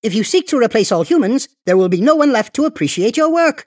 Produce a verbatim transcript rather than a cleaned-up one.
If you seek to replace all humans, there will be no one left to appreciate your work.